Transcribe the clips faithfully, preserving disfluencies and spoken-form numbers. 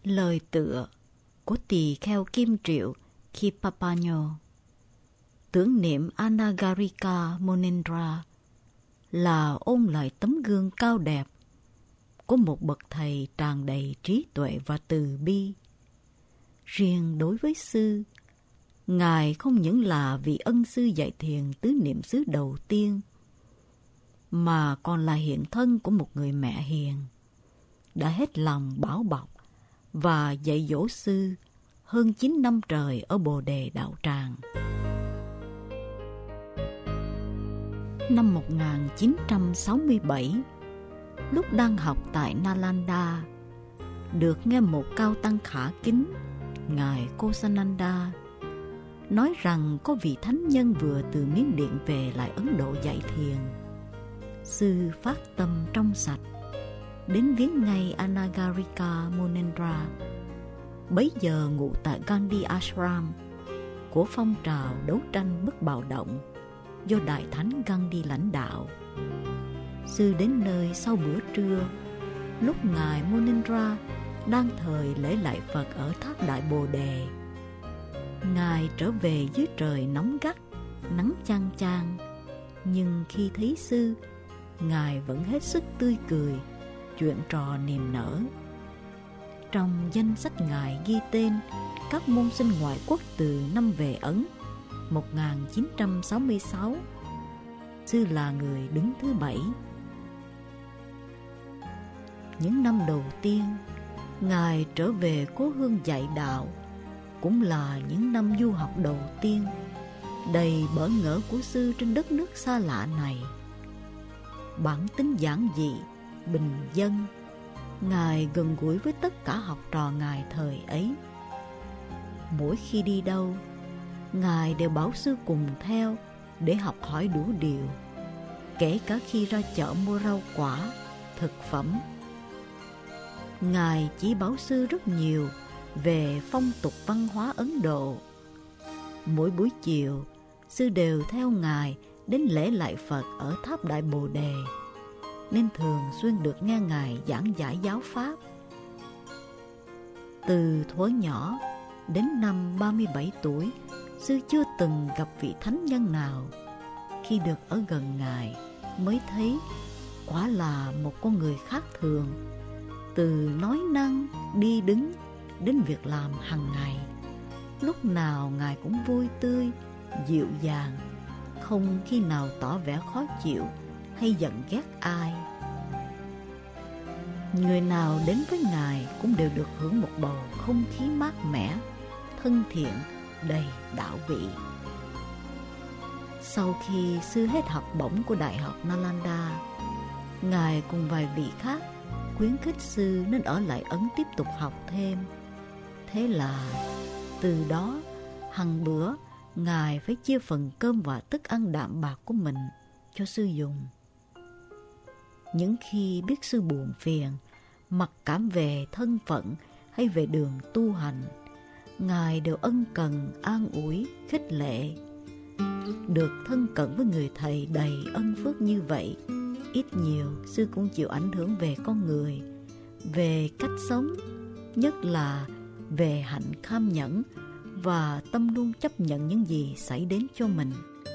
Lời tựa của tỳ kheo Kim Triệu Khipapanyo tưởng niệm Anagarika Munindra là ôn lại tấm gương cao đẹp của một bậc thầy tràn đầy trí tuệ và từ bi. Riêng đối với sư, Ngài không những là vị ân sư dạy thiền tứ niệm xứ đầu tiên, mà còn là hiện thân của một người mẹ hiền, đã hết lòng bảo bọc và dạy dỗ sư hơn chín năm trời ở Bồ Đề Đạo Tràng. Năm một nghìn chín trăm sáu mươi bảy, lúc đang học tại Nalanda, được nghe một cao tăng khả kính, Ngài Kosananda, nói rằng có vị thánh nhân vừa từ Miến Điện về lại Ấn Độ dạy thiền. Sư phát tâm trong sạch, đến viếng ngay Anagarika Munindra, bấy giờ ngụ tại Gandhi Ashram của phong trào đấu tranh bất bạo động do Đại Thánh Gandhi lãnh đạo. Sư đến nơi sau bữa trưa, lúc Ngài Munindra đang thời lễ lại Phật ở Tháp Đại Bồ Đề. Ngài trở về dưới trời nóng gắt, nắng chang chang, nhưng khi thấy sư, Ngài vẫn hết sức tươi cười, chuyện trò niềm nở. Trong danh sách Ngài ghi tên các môn sinh ngoại quốc từ năm về Ấn một nghìn chín trăm sáu mươi sáu, sư là người đứng thứ bảy. Những năm đầu tiên, Ngài trở về cố hương dạy đạo, cũng là những năm du học đầu tiên, đầy bỡ ngỡ của sư trên đất nước xa lạ này. Bản tính giản dị, bình dân, Ngài gần gũi với tất cả học trò Ngài thời ấy. Mỗi khi đi đâu, Ngài đều bảo sư cùng theo để học hỏi đủ điều, kể cả khi ra chợ mua rau quả, thực phẩm. Ngài chỉ bảo sư rất nhiều về phong tục văn hóa Ấn Độ. Mỗi buổi chiều, sư đều theo Ngài đến lễ lại Phật ở Tháp Đại Bồ Đề, nên thường xuyên được nghe Ngài giảng giải giáo pháp. Từ thuở nhỏ đến năm ba mươi bảy tuổi, sư chưa từng gặp vị thánh nhân nào. Khi được ở gần Ngài mới thấy quả là một con người khác thường, từ nói năng, đi đứng đến việc làm hàng ngày. Lúc nào Ngài cũng vui tươi, dịu dàng, không khi nào tỏ vẻ khó chịu hay giận ghét ai. Người nào đến với Ngài cũng đều được hưởng một bầu không khí mát mẻ, thân thiện, đầy đạo vị. Sau khi sư hết học bổng của Đại học Nalanda, Ngài cùng vài vị khác khuyến khích sư nên ở lại Ấn tiếp tục học thêm. Thế là từ đó, hằng bữa Ngài phải chia phần cơm và thức ăn đạm bạc của mình cho sư dùng. Những khi biết sư buồn phiền, mặc cảm về thân phận hay về đường tu hành, Ngài đều ân cần, an ủi, khích lệ. Được thân cận với người thầy đầy ân phước như vậy, ít nhiều sư cũng chịu ảnh hưởng về con người, về cách sống, nhất là về hạnh kham nhẫn và tâm luôn chấp nhận những gì xảy đến cho mình.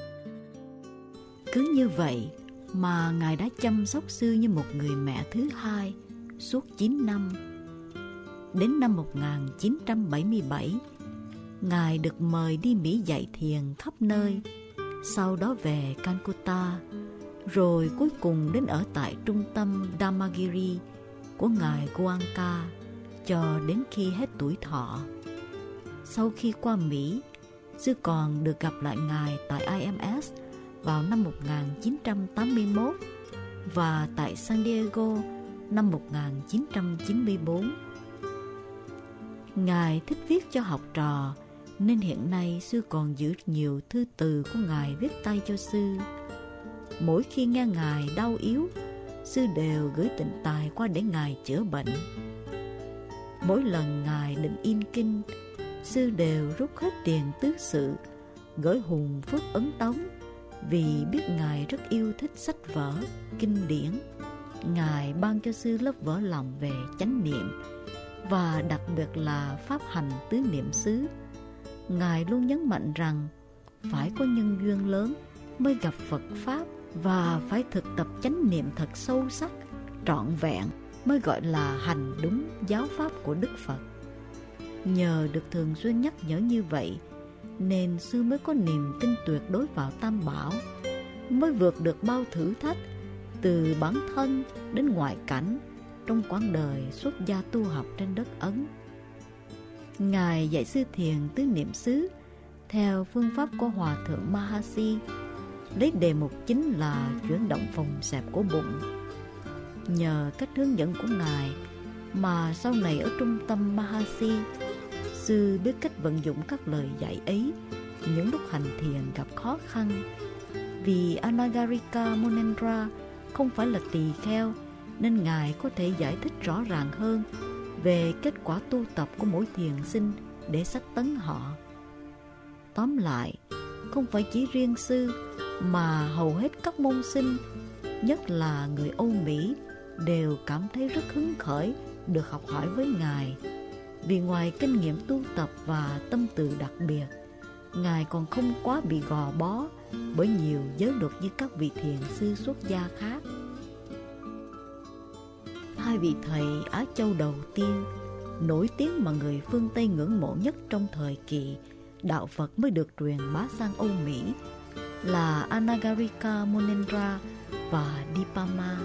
Cứ như vậy mà Ngài đã chăm sóc sư như một người mẹ thứ hai suốt chín năm. Đến năm một nghìn chín trăm bảy mươi bảy, Ngài được mời đi Mỹ dạy thiền khắp nơi, sau đó về Calcutta, rồi cuối cùng đến ở tại trung tâm Dhammagiri của Ngài Goenka cho đến khi hết tuổi thọ. Sau khi qua Mỹ, sư còn được gặp lại Ngài tại I M S vào năm một nghìn chín trăm tám mươi mốt và tại San Diego năm một nghìn chín trăm chín mươi tư. Ngài thích viết cho học trò, nên hiện nay sư còn giữ nhiều thư từ của Ngài viết tay cho sư. Mỗi khi nghe Ngài đau yếu, sư đều gửi tịnh tài qua để Ngài chữa bệnh. Mỗi lần Ngài định in kinh, sư đều rút hết tiền tứ sự gửi Hùng Phước Ấn Tống, vì biết Ngài rất yêu thích sách vở, kinh điển. Ngài ban cho sư lớp vở lòng về chánh niệm và đặc biệt là pháp hành tứ niệm xứ. Ngài luôn nhấn mạnh rằng phải có nhân duyên lớn mới gặp Phật Pháp, và phải thực tập chánh niệm thật sâu sắc, trọn vẹn mới gọi là hành đúng giáo pháp của Đức Phật. Nhờ được thường xuyên nhắc nhở như vậy, nên sư mới có niềm tin tuyệt đối vào Tam Bảo, mới vượt được bao thử thách từ bản thân đến ngoại cảnh trong quãng đời xuất gia tu học trên đất Ấn. Ngài dạy sư thiền tứ niệm xứ theo phương pháp của Hòa Thượng Mahasi, lấy đề mục chính là chuyển động phòng xẹp của bụng. Nhờ cách hướng dẫn của Ngài mà sau này ở trung tâm Mahasi, sư biết cách vận dụng các lời dạy ấy những lúc hành thiền gặp khó khăn. Vì Anagarika Monendra không phải là tỳ kheo, nên Ngài có thể giải thích rõ ràng hơn về kết quả tu tập của mỗi thiền sinh để sách tấn họ. Tóm lại, không phải chỉ riêng sư mà hầu hết các môn sinh, nhất là người Âu Mỹ, đều cảm thấy rất hứng khởi được học hỏi với Ngài. Vì ngoài kinh nghiệm tu tập và tâm từ đặc biệt, Ngài còn không quá bị gò bó bởi nhiều giới luật như các vị thiền sư xuất gia khác. Hai vị thầy Á Châu đầu tiên, nổi tiếng mà người phương Tây ngưỡng mộ nhất trong thời kỳ đạo Phật mới được truyền bá sang Âu Mỹ là Anagarika Monendra và Dipama.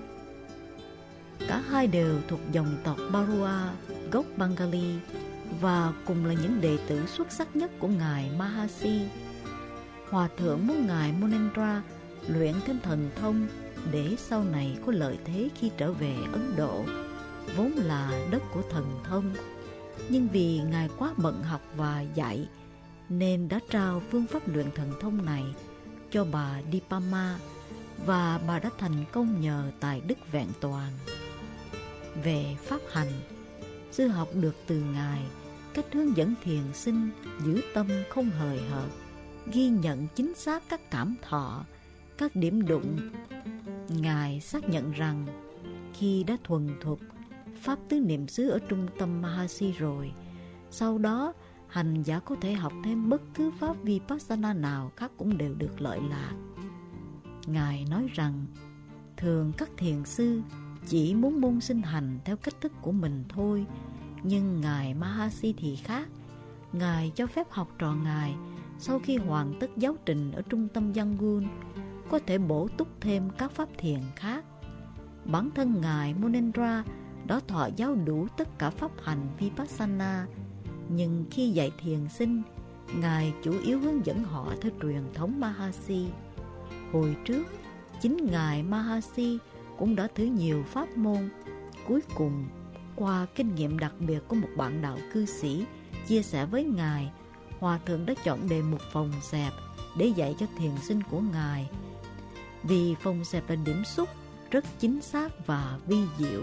Cả hai đều thuộc dòng tộc Barua, gốc Bengali, và cùng là những đệ tử xuất sắc nhất của Ngài Mahasi. Hòa thượng muốn Ngài Monendra luyện thêm thần thông để sau này có lợi thế khi trở về Ấn Độ, vốn là đất của thần thông. Nhưng vì Ngài quá bận học và dạy, nên đã trao phương pháp luyện thần thông này cho bà Dipama, và bà đã thành công nhờ tài đức vẹn toàn. Về pháp hành, sư học được từ Ngài cách hướng dẫn thiền sinh giữ tâm không hời hợt, ghi nhận chính xác các cảm thọ, các điểm đụng. Ngài xác nhận rằng khi đã thuần thục pháp tứ niệm xứ ở trung tâm Mahasi rồi, sau đó hành giả có thể học thêm bất cứ pháp Vipassana nào khác cũng đều được lợi lạc. Ngài nói rằng thường các thiền sư chỉ muốn môn sinh hành theo cách thức của mình thôi, nhưng Ngài Mahasi thì khác. Ngài cho phép học trò Ngài sau khi hoàn tất giáo trình ở trung tâm Yangon có thể bổ túc thêm các pháp thiền khác. Bản thân Ngài Monendra đã thọ giáo đủ tất cả pháp hành Vipassana, nhưng khi dạy thiền sinh, Ngài chủ yếu hướng dẫn họ theo truyền thống Mahasi. Hồi trước, chính Ngài Mahasi cũng đã thử nhiều pháp môn. Cuối cùng, qua kinh nghiệm đặc biệt của một bạn đạo cư sĩ chia sẻ với Ngài, Hòa thượng đã chọn đề mục phòng xẹp để dạy cho thiền sinh của Ngài. Vì phòng xẹp là điểm xúc rất chính xác và vi diệu.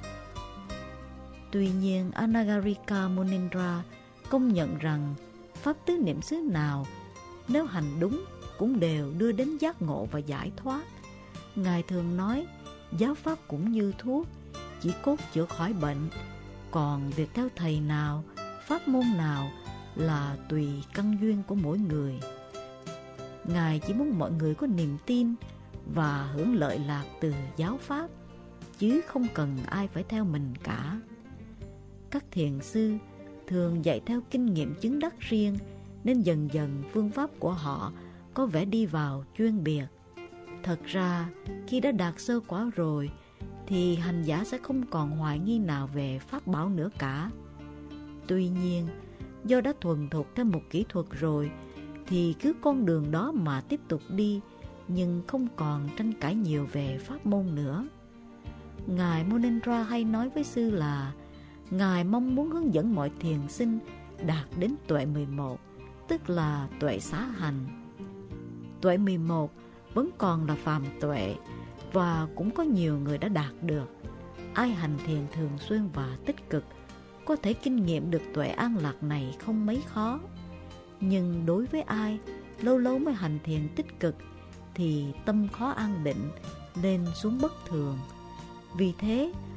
Tuy nhiên, Anagarika Monendra công nhận rằng pháp tứ niệm xứ nào nếu hành đúng cũng đều đưa đến giác ngộ và giải thoát. Ngài thường nói giáo pháp cũng như thuốc, chỉ cốt chữa khỏi bệnh, còn việc theo thầy nào, pháp môn nào là tùy căn duyên của mỗi người. Ngài chỉ muốn mọi người có niềm tin và hưởng lợi lạc từ giáo pháp, chứ không cần ai phải theo mình cả. Các thiền sư thường dạy theo kinh nghiệm chứng đắc riêng, nên dần dần phương pháp của họ có vẻ đi vào chuyên biệt. Thật ra, khi đã đạt sơ quả rồi, thì hành giả sẽ không còn hoài nghi nào về pháp bảo nữa cả. Tuy nhiên, do đã thuần thục theo một kỹ thuật rồi, thì cứ con đường đó mà tiếp tục đi, nhưng không còn tranh cãi nhiều về pháp môn nữa. Ngài Monendra hay nói với sư là Ngài mong muốn hướng dẫn mọi thiền sinh đạt đến tuệ mười một, tức là tuệ xá hành. Tuệ mười một vẫn còn là phàm tuệ, và cũng có nhiều người đã đạt được. Ai hành thiền thường xuyên và tích cực có thể kinh nghiệm được tuệ an lạc này không mấy khó. Nhưng đối với ai lâu lâu mới hành thiền tích cực thì tâm khó an định, lên xuống bất thường. Vì thế,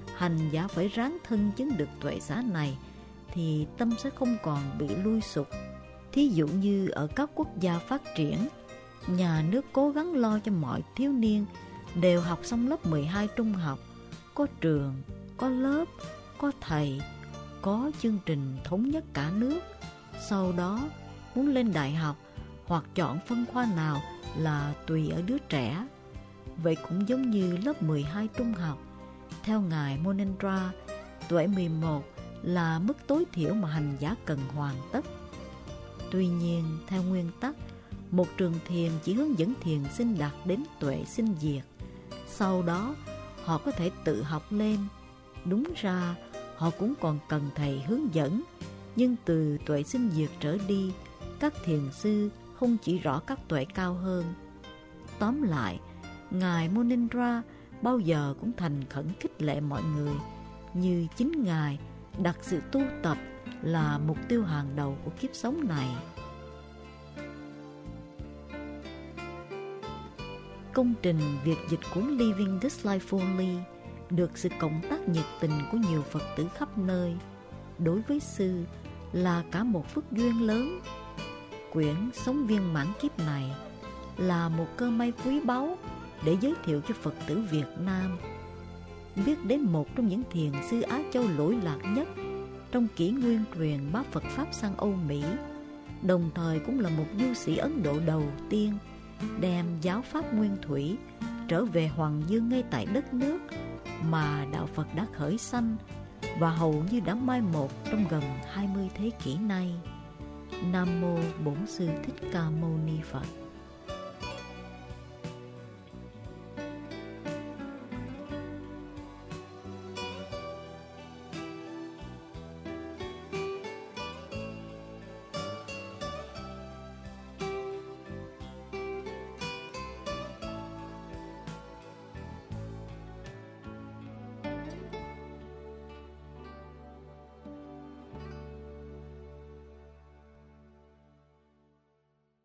hành giả phải ráng thân chứng được tuệ xá này thì tâm sẽ không còn bị lui sụp. Thí dụ như ở các quốc gia phát triển, nhà nước cố gắng lo cho mọi thiếu niên đều học xong lớp mười hai trung học, có trường, có lớp, có thầy, có chương trình thống nhất cả nước. Sau đó muốn lên đại học hoặc chọn phân khoa nào là tùy ở đứa trẻ. Vậy cũng giống như lớp mười hai trung học, theo Ngài Monendra, tuổi mười một là mức tối thiểu mà hành giả cần hoàn tất. Tuy nhiên, theo nguyên tắc, một trường thiền chỉ hướng dẫn thiền sinh đạt đến tuệ sinh diệt. Sau đó, họ có thể tự học lên. Đúng ra, họ cũng còn cần thầy hướng dẫn. Nhưng từ tuệ sinh diệt trở đi, các thiền sư không chỉ rõ các tuệ cao hơn. Tóm lại, Ngài Monendra bao giờ cũng thành khẩn khích lệ mọi người, như chính Ngài đặt sự tu tập là mục tiêu hàng đầu của kiếp sống này. Công trình việc dịch cuốn Living This Life Fully được sự cộng tác nhiệt tình của nhiều Phật tử khắp nơi, đối với sư là cả một phước duyên lớn. Quyển Sống Viên Mãn Kiếp này là một cơ may quý báu để giới thiệu cho Phật tử Việt Nam biết đến một trong những thiền sư Á Châu lỗi lạc nhất trong kỷ nguyên truyền bá Phật Pháp sang Âu Mỹ, đồng thời cũng là một du sĩ Ấn Độ đầu tiên đem giáo Pháp Nguyên Thủy trở về Hoàng Dương ngay tại đất nước mà Đạo Phật đã khởi sanh và hầu như đã mai một trong gần hai mươi thế kỷ nay. Nam Mô Bổn Sư Thích Ca Mâu Ni Phật.